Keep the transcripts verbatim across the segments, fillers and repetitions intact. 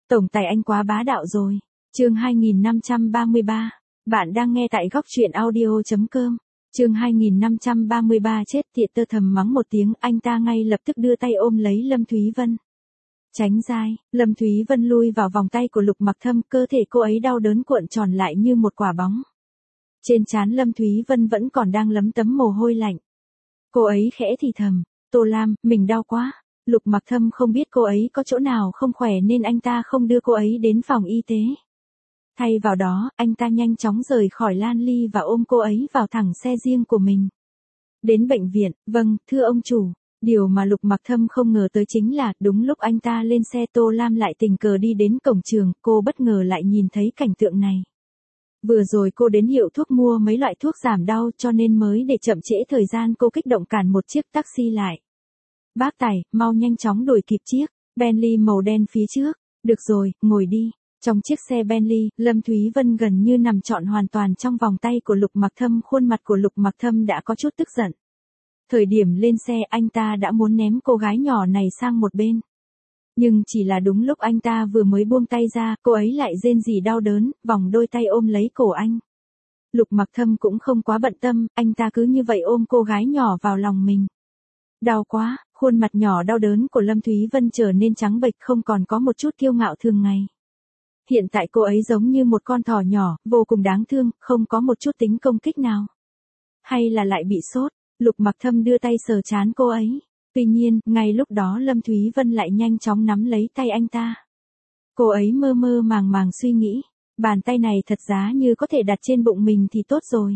Tổng tài anh quá bá đạo rồi. Chương hai nghìn năm trăm ba mươi ba. Bạn đang nghe tại góc truyện audio chấm com. Chương hai nghìn năm trăm ba mươi ba chết tiệt tơ thầm mắng một tiếng, anh ta ngay lập tức đưa tay ôm lấy Lâm Thúy Vân. Tránh dai, Lâm Thúy Vân lui vào vòng tay của Lục Mặc Thâm, cơ thể cô ấy đau đớn cuộn tròn lại như một quả bóng. Trên trán Lâm Thúy Vân vẫn còn đang lấm tấm mồ hôi lạnh. Cô ấy khẽ thì thầm, Tô Lam, mình đau quá. Lục Mặc Thâm không biết cô ấy có chỗ nào không khỏe nên anh ta không đưa cô ấy đến phòng y tế. Thay vào đó, anh ta nhanh chóng rời khỏi Lan Ly và ôm cô ấy vào thẳng xe riêng của mình. Đến bệnh viện, vâng, thưa ông chủ. Điều mà Lục Mặc Thâm không ngờ tới chính là, đúng lúc anh ta lên xe Tô Lam lại tình cờ đi đến cổng trường, cô bất ngờ lại nhìn thấy cảnh tượng này. Vừa rồi cô đến hiệu thuốc mua mấy loại thuốc giảm đau cho nên mới để chậm trễ thời gian cô kích động cản một chiếc taxi lại. Bác tài, mau nhanh chóng đuổi kịp chiếc Bentley màu đen phía trước. Được rồi, ngồi đi. Trong chiếc xe Bentley, Lâm Thúy Vân gần như nằm trọn hoàn toàn trong vòng tay của Lục Mặc Thâm. Khuôn mặt của Lục Mặc Thâm đã có chút tức giận. Thời điểm lên xe anh ta đã muốn ném cô gái nhỏ này sang một bên. Nhưng chỉ là đúng lúc anh ta vừa mới buông tay ra, cô ấy lại rên rỉ đau đớn, vòng đôi tay ôm lấy cổ anh. Lục Mặc Thâm cũng không quá bận tâm, anh ta cứ như vậy ôm cô gái nhỏ vào lòng mình. Đau quá, khuôn mặt nhỏ đau đớn của Lâm Thúy Vân trở nên trắng bệch, không còn có một chút kiêu ngạo thường ngày. Hiện tại cô ấy giống như một con thỏ nhỏ, vô cùng đáng thương, không có một chút tính công kích nào. Hay là lại bị sốt? Lục Mặc Thâm đưa tay sờ trán cô ấy. Tuy nhiên, ngay lúc đó Lâm Thúy Vân lại nhanh chóng nắm lấy tay anh ta. Cô ấy mơ mơ màng màng suy nghĩ, bàn tay này thật giá như có thể đặt trên bụng mình thì tốt rồi.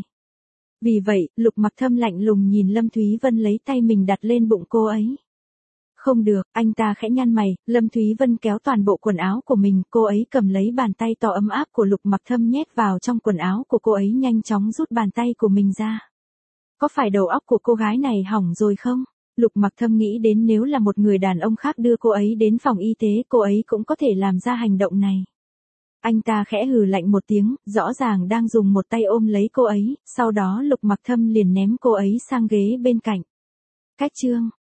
Vì vậy, Lục Mặc Thâm lạnh lùng nhìn Lâm Thúy Vân lấy tay mình đặt lên bụng cô ấy. Không được, anh ta khẽ nhăn mày, Lâm Thúy Vân kéo toàn bộ quần áo của mình, cô ấy cầm lấy bàn tay to ấm áp của Lục Mặc Thâm nhét vào trong quần áo của cô ấy, nhanh chóng rút bàn tay của mình ra. Có phải đầu óc của cô gái này hỏng rồi không? Lục Mặc Thâm nghĩ đến nếu là một người đàn ông khác đưa cô ấy đến phòng y tế, cô ấy cũng có thể làm ra hành động này. Anh ta khẽ hừ lạnh một tiếng, rõ ràng đang dùng một tay ôm lấy cô ấy, sau đó Lục Mặc Thâm liền ném cô ấy sang ghế bên cạnh. Cách chương